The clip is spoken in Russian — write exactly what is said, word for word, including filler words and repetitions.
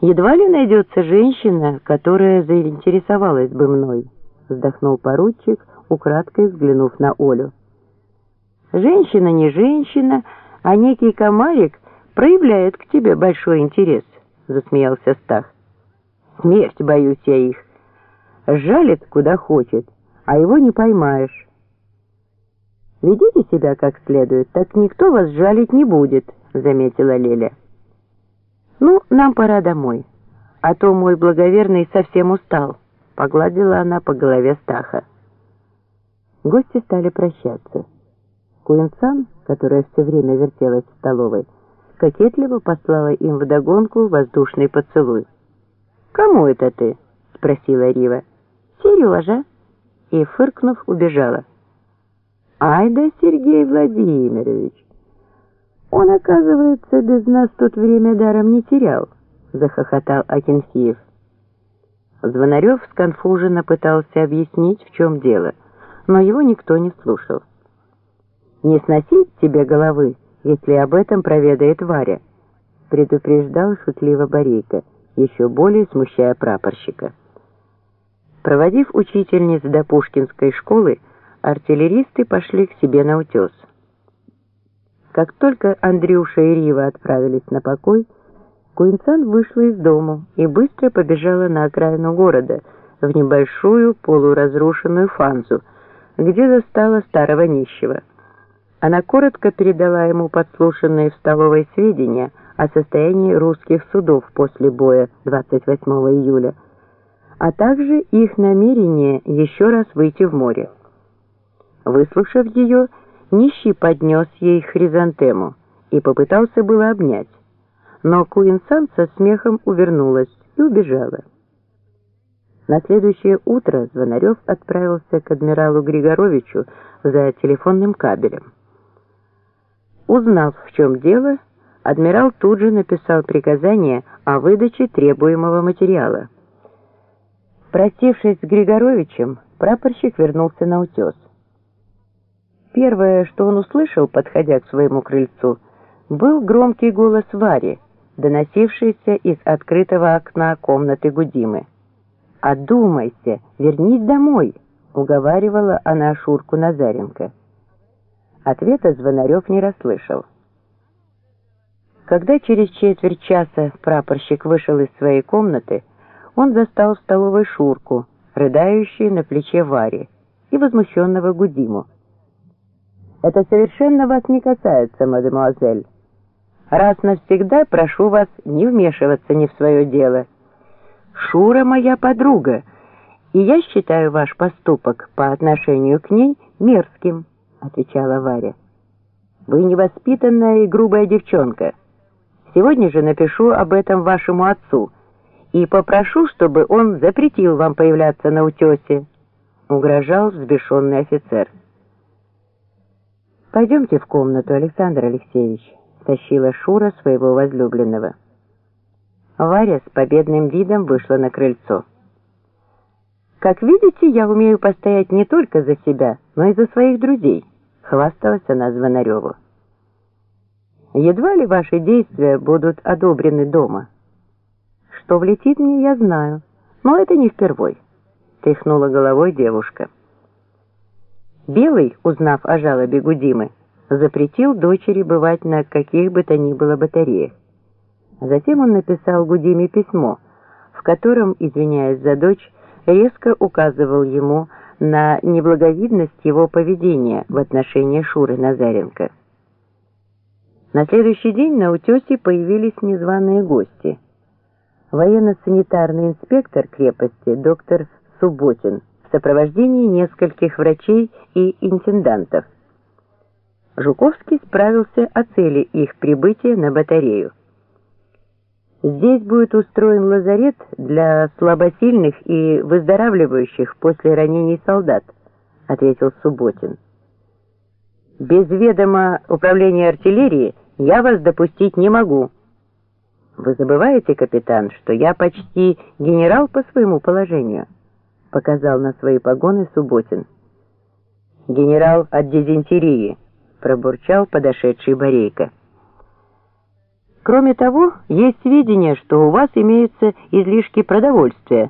«Едва ли найдется женщина, которая заинтересовалась бы мной», вздохнул поручик, украдкой взглянув на Олю. «Женщина не женщина, а некий комарик проявляет к тебе большой интерес», засмеялся Стах. «Смерть боюсь я их. Жалит куда хочет, а его не поймаешь». «Ведите себя как следует, так никто вас жалить не будет», заметила Леля. «Ну, нам пора домой, а то мой благоверный совсем устал», погладила она по голове Стаха. Гости стали прощаться. Куинсан, которая все время вертелась в столовой, кокетливо послала им вдогонку воздушный поцелуй. «Кому это ты?» — спросила Рива. «Сережа», и, фыркнув, убежала. «Ай да, Сергей Владимирович! Он, оказывается, без нас тут время даром не терял», — захохотал Акинфеев. Звонарев сконфуженно пытался объяснить, в чем дело, но его никто не слушал. «Не сносить тебе головы, если об этом проведает Варя», — предупреждал шутливо Борейко, еще более смущая прапорщика. Проводив учительниц до Пушкинской школы, артиллеристы пошли к себе на утес. Как только Андрюша и Рива отправились на покой, Куинсан вышла из дому и быстро побежала на окраину города, в небольшую полуразрушенную фанзу, где застала старого нищего. Она коротко передала ему подслушанные в столовой сведения о состоянии русских судов после боя двадцать восьмого июля, а также их намерение еще раз выйти в море. Выслушав ее, нищий поднес ей хризантему и попытался было обнять, но Куинсан со смехом увернулась и убежала. На следующее утро Звонарев отправился к адмиралу Григоровичу за телефонным кабелем. Узнав, в чем дело, адмирал тут же написал приказание о выдаче требуемого материала. Простившись с Григоровичем, прапорщик вернулся на утес. Первое, что он услышал, подходя к своему крыльцу, был громкий голос Вари, доносившийся из открытого окна комнаты Гудимы. «Одумайся, вернись домой», — уговаривала она Шурку Назаренко. Ответа Звонарев не расслышал. Когда через четверть часа прапорщик вышел из своей комнаты, он застал в столовой Шурку, рыдающую на плече Вари, и возмущенного Гудиму. «Это совершенно вас не касается, мадемуазель. Раз навсегда прошу вас не вмешиваться не в свое дело. Шура моя подруга, и я считаю ваш поступок по отношению к ней мерзким», — отвечала Варя. «Вы невоспитанная и грубая девчонка. Сегодня же напишу об этом вашему отцу и попрошу, чтобы он запретил вам появляться на утесе», — угрожал взбешенный офицер. «Пойдемте в комнату, Александр Алексеевич», — тащила Шура своего возлюбленного. Варя с победным видом вышла на крыльцо. «Как видите, я умею постоять не только за себя, но и за своих друзей», — хвасталась она Звонареву. «Едва ли ваши действия будут одобрены дома. Что влетит мне, я знаю, но это не впервой», — тряхнула головой девушка. Белый, узнав о жалобе Гудимы, запретил дочери бывать на каких бы то ни было батареях. Затем он написал Гудиме письмо, в котором, извиняясь за дочь, резко указывал ему на неблаговидность его поведения в отношении Шуры Назаренко. На следующий день на утесе появились незваные гости. Военно-санитарный инспектор крепости доктор Субботин в сопровождении нескольких врачей и интендантов. Жуковский справился о цели их прибытия на батарею. «Здесь будет устроен лазарет для слабосильных и выздоравливающих после ранений солдат», — ответил Субботин. «Без ведома управления артиллерии я вас допустить не могу». «Вы забываете, капитан, что я почти генерал по своему положению», — показал на свои погоны Субботин. «Генерал от дизентерии», — пробурчал подошедший Борейко. Кроме того, есть сведения, что у вас имеются излишки продовольствия,